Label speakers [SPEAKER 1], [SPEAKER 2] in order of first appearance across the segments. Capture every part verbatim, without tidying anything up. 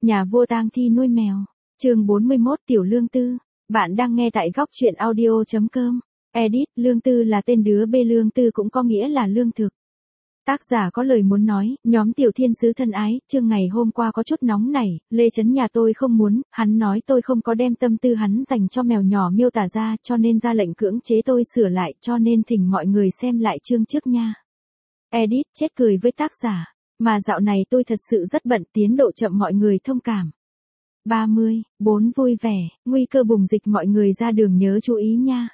[SPEAKER 1] Nhà vua tang thi nuôi mèo. Chương bốn mươi mốt Tiểu Lương Tư. Bạn đang nghe tại góc truyện audio chấm com. Edit, Lương Tư là tên đứa bê, Lương Tư cũng có nghĩa là lương thực. Tác giả có lời muốn nói, nhóm tiểu thiên sứ thân ái, chương ngày hôm qua có chút nóng nảy, Lê Chấn nhà tôi không muốn, hắn nói tôi không có đem tâm tư hắn dành cho mèo nhỏ miêu tả ra, cho nên ra lệnh cưỡng chế tôi sửa lại, cho nên thỉnh mọi người xem lại chương trước nha. Edit, chết cười với tác giả, mà dạo này tôi thật sự rất bận, tiến độ chậm mọi người thông cảm. ba mươi, bốn vui vẻ, nguy cơ bùng dịch, mọi người ra đường nhớ chú ý nha.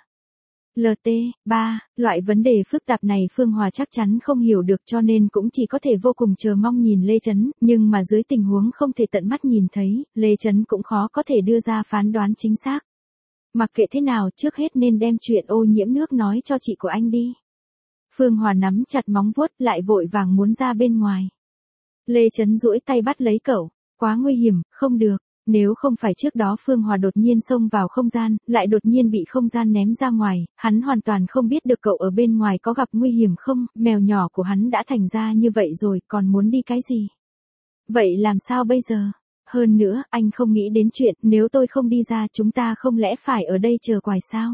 [SPEAKER 1] lờ tê, ba, loại vấn đề phức tạp này Phương Hòa chắc chắn không hiểu được cho nên cũng chỉ có thể vô cùng chờ mong nhìn Lê Chấn, nhưng mà dưới tình huống không thể tận mắt nhìn thấy, Lê Chấn cũng khó có thể đưa ra phán đoán chính xác. Mặc kệ thế nào, trước hết nên đem chuyện ô nhiễm nước nói cho chị của anh đi. Phương Hòa nắm chặt móng vuốt lại vội vàng muốn ra bên ngoài. Lê Chấn duỗi tay bắt lấy cậu, quá nguy hiểm, không được. Nếu không phải trước đó Phương Hòa đột nhiên xông vào không gian, lại đột nhiên bị không gian ném ra ngoài, hắn hoàn toàn không biết được cậu ở bên ngoài có gặp nguy hiểm không, mèo nhỏ của hắn đã thành ra như vậy rồi, còn muốn đi cái gì? Vậy làm sao bây giờ? Hơn nữa, anh không nghĩ đến chuyện, nếu tôi không đi ra chúng ta không lẽ phải ở đây chờ quài sao?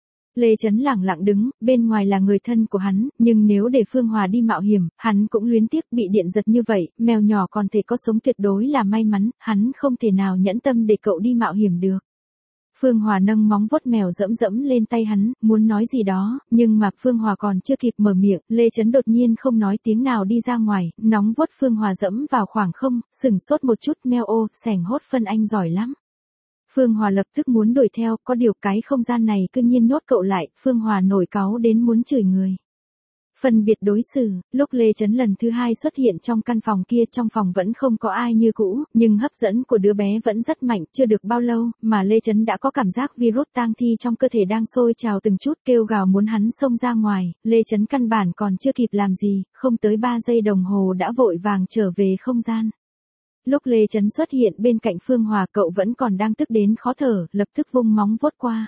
[SPEAKER 1] Lê Chấn lẳng lặng đứng, bên ngoài là người thân của hắn, nhưng nếu để Phương Hòa đi mạo hiểm, hắn cũng luyến tiếc bị điện giật như vậy, mèo nhỏ còn thể có sống tuyệt đối là may mắn, hắn không thể nào nhẫn tâm để cậu đi mạo hiểm được. Phương Hòa nâng móng vuốt mèo dẫm dẫm lên tay hắn, muốn nói gì đó, nhưng mà Phương Hòa còn chưa kịp mở miệng, Lê Chấn đột nhiên không nói tiếng nào đi ra ngoài, nóng vuốt Phương Hòa dẫm vào khoảng không, sừng sốt một chút, meo ô, sẻng hốt phân anh giỏi lắm. Phương Hòa lập tức muốn đuổi theo, có điều cái không gian này cư nhiên nhốt cậu lại, Phương Hòa nổi cáu đến muốn chửi người. Phân biệt đối xử, lúc Lê Chấn lần thứ hai xuất hiện trong căn phòng kia, trong phòng vẫn không có ai như cũ, nhưng hấp dẫn của đứa bé vẫn rất mạnh, chưa được bao lâu, mà Lê Chấn đã có cảm giác virus tang thi trong cơ thể đang sôi trào từng chút, kêu gào muốn hắn xông ra ngoài, Lê Chấn căn bản còn chưa kịp làm gì, không tới ba giây đồng hồ đã vội vàng trở về không gian. Lúc Lê Chấn xuất hiện bên cạnh Phương Hòa, cậu vẫn còn đang tức đến khó thở, lập tức vung móng vuốt qua.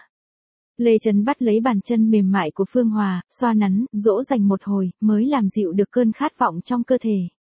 [SPEAKER 1] Lê Chấn bắt lấy bàn chân mềm mại của Phương Hòa, xoa nắn, dỗ dành một hồi, mới làm dịu được cơn khát vọng trong cơ thể.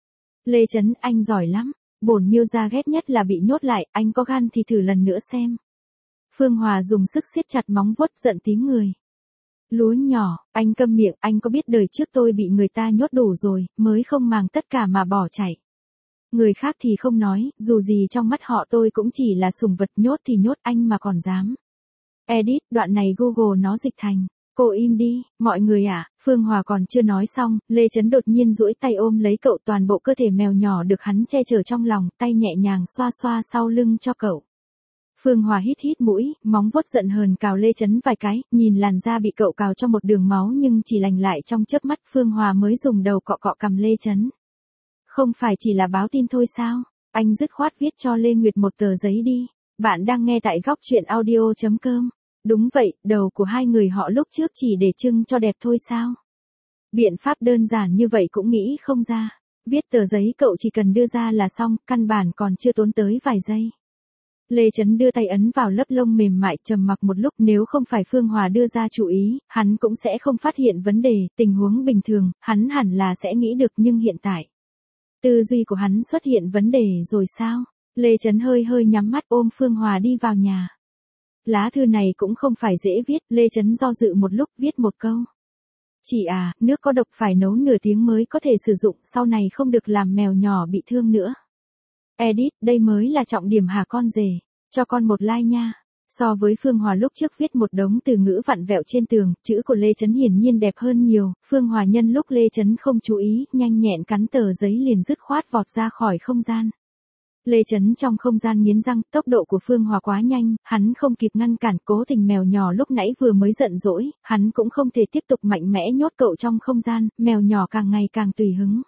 [SPEAKER 1] Lê Chấn, anh giỏi lắm, bổn miêu gia ghét nhất là bị nhốt lại, anh có gan thì thử lần nữa xem. Phương Hòa dùng sức siết chặt móng vuốt, giận tím người. Lúa nhỏ, anh câm miệng, anh có biết đời trước tôi bị người ta nhốt đủ rồi, mới không màng tất cả mà bỏ chạy. Người khác thì không nói, dù gì trong mắt họ tôi cũng chỉ là sủng vật, nhốt thì nhốt, anh mà còn dám. Edit, đoạn này Google nó dịch thành, cô im đi, mọi người à, Phương Hòa còn chưa nói xong, Lê Chấn đột nhiên duỗi tay ôm lấy cậu, toàn bộ cơ thể mèo nhỏ được hắn che chở trong lòng, tay nhẹ nhàng xoa xoa sau lưng cho cậu. Phương Hòa hít hít mũi, móng vuốt giận hờn cào Lê Chấn vài cái, nhìn làn da bị cậu cào cho một đường máu nhưng chỉ lành lại trong chớp mắt, Phương Hòa mới dùng đầu cọ cọ cằm Lê Chấn. Không phải chỉ là báo tin thôi sao? Anh dứt khoát viết cho Lê Nguyệt một tờ giấy đi. Bạn đang nghe tại góc truyện audio chấm com. Đúng vậy, đầu của hai người họ lúc trước chỉ để trưng cho đẹp thôi sao? Biện pháp đơn giản như vậy cũng nghĩ không ra. Viết tờ giấy cậu chỉ cần đưa ra là xong, căn bản còn chưa tốn tới vài giây. Lê Chấn đưa tay ấn vào lớp lông mềm mại, trầm mặc một lúc, nếu không phải Phương Hòa đưa ra chú ý, hắn cũng sẽ không phát hiện vấn đề, tình huống bình thường, hắn hẳn là sẽ nghĩ được nhưng hiện tại. Tư duy của hắn xuất hiện vấn đề rồi sao? Lê Chấn hơi hơi nhắm mắt ôm Phương Hòa đi vào nhà. Lá thư này cũng không phải dễ viết, Lê Chấn do dự một lúc viết một câu. Chị à, nước có độc phải nấu nửa tiếng mới có thể sử dụng, sau này không được làm mèo nhỏ bị thương nữa. Edit, đây mới là trọng điểm hả con rể, cho con một like nha. So với Phương Hòa lúc trước viết một đống từ ngữ vặn vẹo trên tường, chữ của Lê Chấn hiển nhiên đẹp hơn nhiều, Phương Hòa nhân lúc Lê Chấn không chú ý, nhanh nhẹn cắn tờ giấy liền dứt khoát vọt ra khỏi không gian. Lê Chấn trong không gian nghiến răng, tốc độ của Phương Hòa quá nhanh, hắn không kịp ngăn cản, cố tình mèo nhỏ lúc nãy vừa mới giận dỗi, hắn cũng không thể tiếp tục mạnh mẽ nhốt cậu trong không gian, mèo nhỏ càng ngày càng tùy hứng.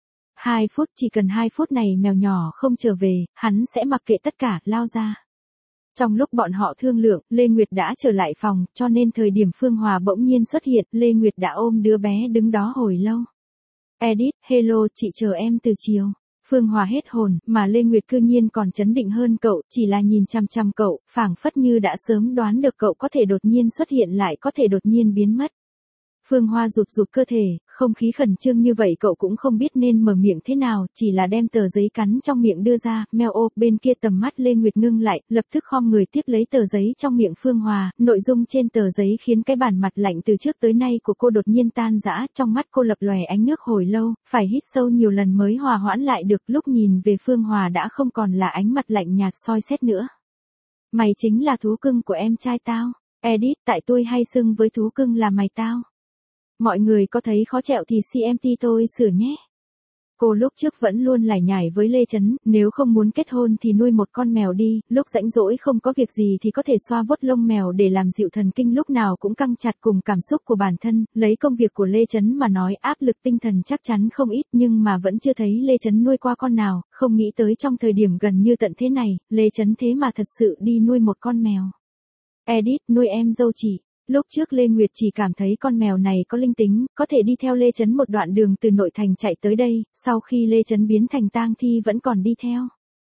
[SPEAKER 1] Hai phút, chỉ cần hai phút này mèo nhỏ không trở về, hắn sẽ mặc kệ tất cả, lao ra. Trong lúc bọn họ thương lượng, Lê Nguyệt đã trở lại phòng, cho nên thời điểm Phương Hòa bỗng nhiên xuất hiện, Lê Nguyệt đã ôm đứa bé đứng đó hồi lâu. Edit, hello, chị chờ em từ chiều. Phương Hòa hết hồn, mà Lê Nguyệt cư nhiên còn chấn định hơn cậu, chỉ là nhìn chăm chăm cậu, phảng phất như đã sớm đoán được cậu có thể đột nhiên xuất hiện lại có thể đột nhiên biến mất. Phương Hoa rụt rụt cơ thể, không khí khẩn trương như vậy cậu cũng không biết nên mở miệng thế nào, chỉ là đem tờ giấy cắn trong miệng đưa ra, meo ô, bên kia tầm mắt Lê Nguyệt ngưng lại, lập tức khom người tiếp lấy tờ giấy trong miệng Phương Hoa, nội dung trên tờ giấy khiến cái bản mặt lạnh từ trước tới nay của cô đột nhiên tan rã, trong mắt cô lập lòe ánh nước hồi lâu, phải hít sâu nhiều lần mới hòa hoãn lại được, lúc nhìn về Phương Hoa đã không còn là ánh mặt lạnh nhạt soi xét nữa. Mày chính là thú cưng của em trai tao. Edit, tại tôi hay xưng với thú cưng là mày tao. Mọi người có thấy khó chịu thì xê em tê tôi sửa nhé. Cô lúc trước vẫn luôn lải nhải với Lê Chấn, nếu không muốn kết hôn thì nuôi một con mèo đi, lúc rảnh rỗi không có việc gì thì có thể xoa vuốt lông mèo để làm dịu thần kinh lúc nào cũng căng chặt cùng cảm xúc của bản thân, lấy công việc của Lê Chấn mà nói áp lực tinh thần chắc chắn không ít nhưng mà vẫn chưa thấy Lê Chấn nuôi qua con nào, không nghĩ tới trong thời điểm gần như tận thế này, Lê Chấn thế mà thật sự đi nuôi một con mèo. Edit, nuôi em dâu chị. Lúc trước Lê Nguyệt chỉ cảm thấy con mèo này có linh tính, có thể đi theo Lê Chấn một đoạn đường từ nội thành chạy tới đây, sau khi Lê Chấn biến thành tang thi vẫn còn đi theo.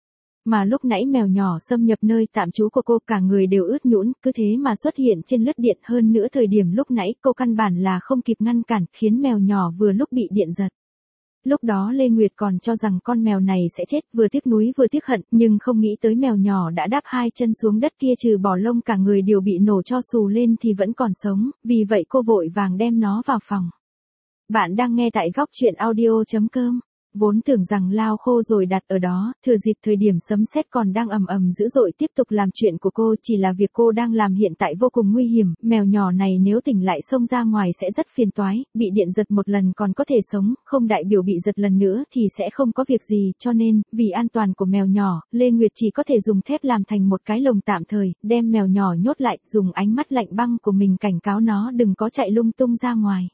[SPEAKER 1] Mà lúc nãy mèo nhỏ xâm nhập nơi tạm trú của cô cả người đều ướt nhũn, cứ thế mà xuất hiện trên lưới điện hơn nữa thời điểm lúc nãy cô căn bản là không kịp ngăn cản khiến mèo nhỏ vừa lúc bị điện giật. Lúc đó Lê Nguyệt còn cho rằng con mèo này sẽ chết, vừa tiếc nuối vừa tiếc hận, nhưng không nghĩ tới mèo nhỏ đã đáp hai chân xuống đất kia trừ bỏ lông cả người đều bị nổ cho xù lên thì vẫn còn sống, vì vậy cô vội vàng đem nó vào phòng. Bạn đang nghe tại góc truyện audio chấm com. Vốn tưởng rằng lao khô rồi đặt ở đó, thừa dịp thời điểm sấm sét còn đang ầm ầm dữ dội tiếp tục làm chuyện của cô, chỉ là việc cô đang làm hiện tại vô cùng nguy hiểm, mèo nhỏ này nếu tỉnh lại xông ra ngoài sẽ rất phiền toái, bị điện giật một lần còn có thể sống, không đại biểu bị giật lần nữa thì sẽ không có việc gì, cho nên, vì an toàn của mèo nhỏ, Lê Nguyệt chỉ có thể dùng thép làm thành một cái lồng tạm thời, đem mèo nhỏ nhốt lại, dùng ánh mắt lạnh băng của mình cảnh cáo nó đừng có chạy lung tung ra ngoài.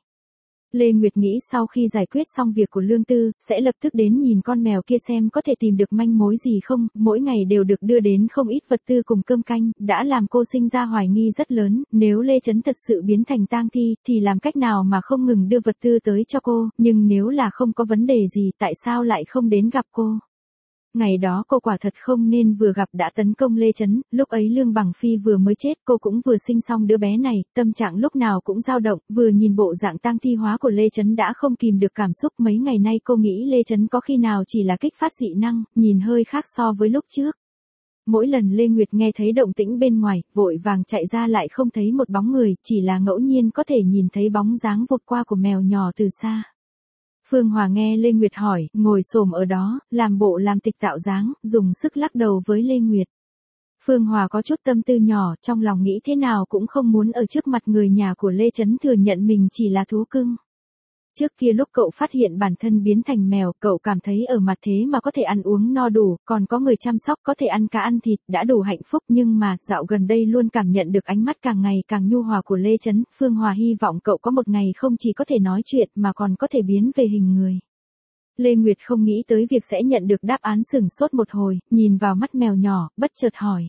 [SPEAKER 1] Lê Nguyệt nghĩ sau khi giải quyết xong việc của Lương Tư, sẽ lập tức đến nhìn con mèo kia xem có thể tìm được manh mối gì không, mỗi ngày đều được đưa đến không ít vật tư cùng cơm canh, đã làm cô sinh ra hoài nghi rất lớn, nếu Lê Chấn thật sự biến thành tang thi, thì làm cách nào mà không ngừng đưa vật tư tới cho cô, nhưng nếu là không có vấn đề gì tại sao lại không đến gặp cô. Ngày đó cô quả thật không nên vừa gặp đã tấn công Lê Chấn, lúc ấy Lương Bằng Phi vừa mới chết, cô cũng vừa sinh xong đứa bé này, tâm trạng lúc nào cũng dao động, vừa nhìn bộ dạng tang thi hóa của Lê Chấn đã không kìm được cảm xúc, mấy ngày nay cô nghĩ Lê Chấn có khi nào chỉ là kích phát dị năng, nhìn hơi khác so với lúc trước. Mỗi lần Lê Nguyệt nghe thấy động tĩnh bên ngoài, vội vàng chạy ra lại không thấy một bóng người, chỉ là ngẫu nhiên có thể nhìn thấy bóng dáng vụt qua của mèo nhỏ từ xa. Phương Hòa nghe Lê Nguyệt hỏi, ngồi xổm ở đó, làm bộ làm tịch tạo dáng, dùng sức lắc đầu với Lê Nguyệt. Phương Hòa có chút tâm tư nhỏ, trong lòng nghĩ thế nào cũng không muốn ở trước mặt người nhà của Lê Chấn thừa nhận mình chỉ là thú cưng. Trước kia lúc cậu phát hiện bản thân biến thành mèo, cậu cảm thấy ở mặt thế mà có thể ăn uống no đủ, còn có người chăm sóc có thể ăn cá ăn thịt, đã đủ hạnh phúc, nhưng mà, dạo gần đây luôn cảm nhận được ánh mắt càng ngày càng nhu hòa của Lê Chấn, Phương Hòa hy vọng cậu có một ngày không chỉ có thể nói chuyện mà còn có thể biến về hình người. Lê Nguyệt không nghĩ tới việc sẽ nhận được đáp án, sửng sốt một hồi, nhìn vào mắt mèo nhỏ, bất chợt hỏi.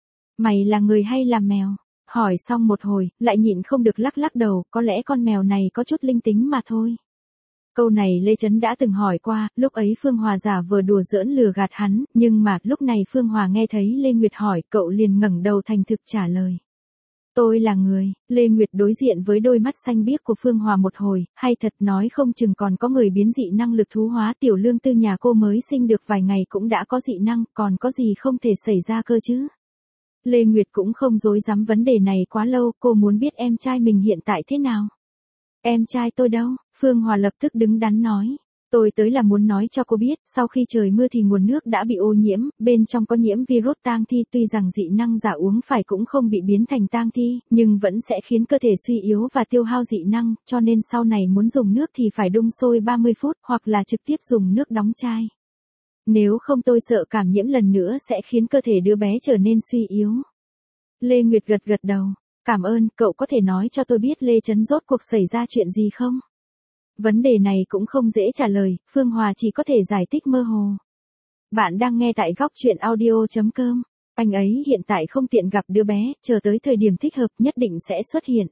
[SPEAKER 1] Mày là người hay là mèo? Hỏi xong một hồi, lại nhịn không được lắc lắc đầu, có lẽ con mèo này có chút linh tính mà thôi. Câu này Lê Chấn đã từng hỏi qua, lúc ấy Phương Hòa giả vờ đùa giỡn lừa gạt hắn, nhưng mà lúc này Phương Hòa nghe thấy Lê Nguyệt hỏi, cậu liền ngẩng đầu thành thực trả lời. Tôi là người. Lê Nguyệt đối diện với đôi mắt xanh biếc của Phương Hòa một hồi, hay thật nói không chừng còn có người biến dị năng lực thú hóa, tiểu Lương Tư nhà cô mới sinh được vài ngày cũng đã có dị năng, còn có gì không thể xảy ra cơ chứ. Lê Nguyệt cũng không dối dám vấn đề này quá lâu, cô muốn biết em trai mình hiện tại thế nào. Em trai tôi đâu? Phương Hòa lập tức đứng đắn nói. Tôi tới là muốn nói cho cô biết, sau khi trời mưa thì nguồn nước đã bị ô nhiễm, bên trong có nhiễm virus tang thi, tuy rằng dị năng giả uống phải cũng không bị biến thành tang thi, nhưng vẫn sẽ khiến cơ thể suy yếu và tiêu hao dị năng, cho nên sau này muốn dùng nước thì phải đun sôi ba mươi phút, hoặc là trực tiếp dùng nước đóng chai. Nếu không tôi sợ cảm nhiễm lần nữa sẽ khiến cơ thể đứa bé trở nên suy yếu. Lê Nguyệt gật gật đầu. Cảm ơn, cậu có thể nói cho tôi biết Lê Chấn rốt cuộc xảy ra chuyện gì không? Vấn đề này cũng không dễ trả lời, Phương Hòa chỉ có thể giải thích mơ hồ. Bạn đang nghe tại góc truyện audio chấm com. Anh ấy hiện tại không tiện gặp đứa bé, chờ tới thời điểm thích hợp nhất định sẽ xuất hiện.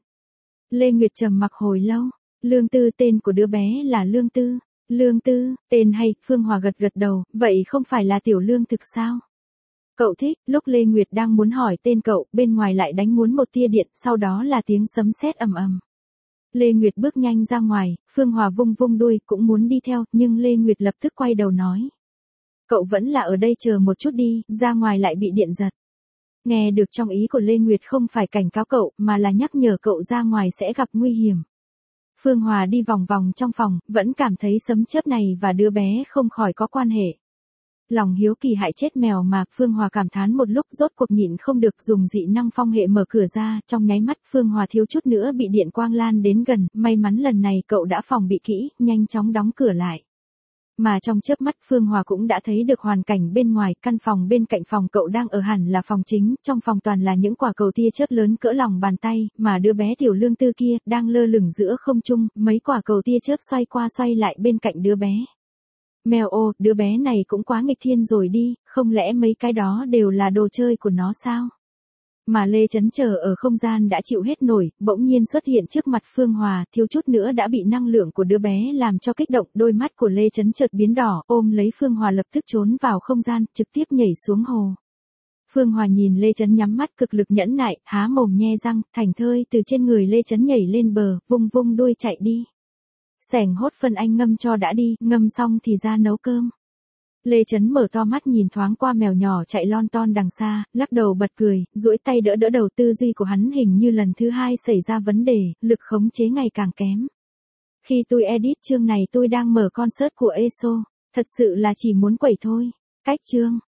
[SPEAKER 1] Lê Nguyệt trầm mặc hồi lâu. Lương Tư, tên của đứa bé là Lương Tư. Lương Tư, tên hay, Phương Hòa gật gật đầu, vậy không phải là Tiểu Lương thực sao? Cậu thích, lúc Lê Nguyệt đang muốn hỏi tên cậu, bên ngoài lại đánh muốn một tia điện, sau đó là tiếng sấm sét ầm ầm. Lê Nguyệt bước nhanh ra ngoài, Phương Hòa vung vung đuôi cũng muốn đi theo, nhưng Lê Nguyệt lập tức quay đầu nói. Cậu vẫn là ở đây chờ một chút đi, ra ngoài lại bị điện giật. Nghe được trong ý của Lê Nguyệt không phải cảnh cáo cậu, mà là nhắc nhở cậu ra ngoài sẽ gặp nguy hiểm. Phương Hòa đi vòng vòng trong phòng, vẫn cảm thấy sấm chớp này và đứa bé không khỏi có quan hệ. Lòng hiếu kỳ hại chết mèo mà, Phương Hòa cảm thán một lúc rốt cuộc nhịn không được dùng dị năng phong hệ mở cửa ra, trong nháy mắt Phương Hòa thiếu chút nữa bị điện quang lan đến gần, may mắn lần này cậu đã phòng bị kỹ, nhanh chóng đóng cửa lại. Mà trong chớp mắt Phương Hòa cũng đã thấy được hoàn cảnh bên ngoài, căn phòng bên cạnh phòng cậu đang ở hẳn là phòng chính, trong phòng toàn là những quả cầu tia chớp lớn cỡ lòng bàn tay, mà đứa bé Tiểu Lương Tư kia đang lơ lửng giữa không trung, mấy quả cầu tia chớp xoay qua xoay lại bên cạnh đứa bé. Mèo ô, đứa bé này cũng quá nghịch thiên rồi đi, không lẽ mấy cái đó đều là đồ chơi của nó sao? Mà Lê Chấn chờ ở không gian đã chịu hết nổi, bỗng nhiên xuất hiện trước mặt Phương Hòa, thiếu chút nữa đã bị năng lượng của đứa bé làm cho kích động, đôi mắt của Lê Chấn chợt biến đỏ, ôm lấy Phương Hòa lập tức trốn vào không gian, trực tiếp nhảy xuống hồ. Phương Hòa nhìn Lê Chấn nhắm mắt cực lực nhẫn nại, há mồm nhe răng, thành thơi từ trên người Lê Chấn nhảy lên bờ, vung vung đuôi chạy đi. Sẻng hốt phân anh ngâm cho đã đi, ngâm xong thì ra nấu cơm. Lê Chấn mở to mắt nhìn thoáng qua mèo nhỏ chạy lon ton đằng xa, lắc đầu bật cười, duỗi tay đỡ đỡ đầu, tư duy của hắn hình như lần thứ hai xảy ra vấn đề, lực khống chế ngày càng kém. Khi tôi edit chương này tôi đang mở concert của e ét o, thật sự là chỉ muốn quẩy thôi. Cách chương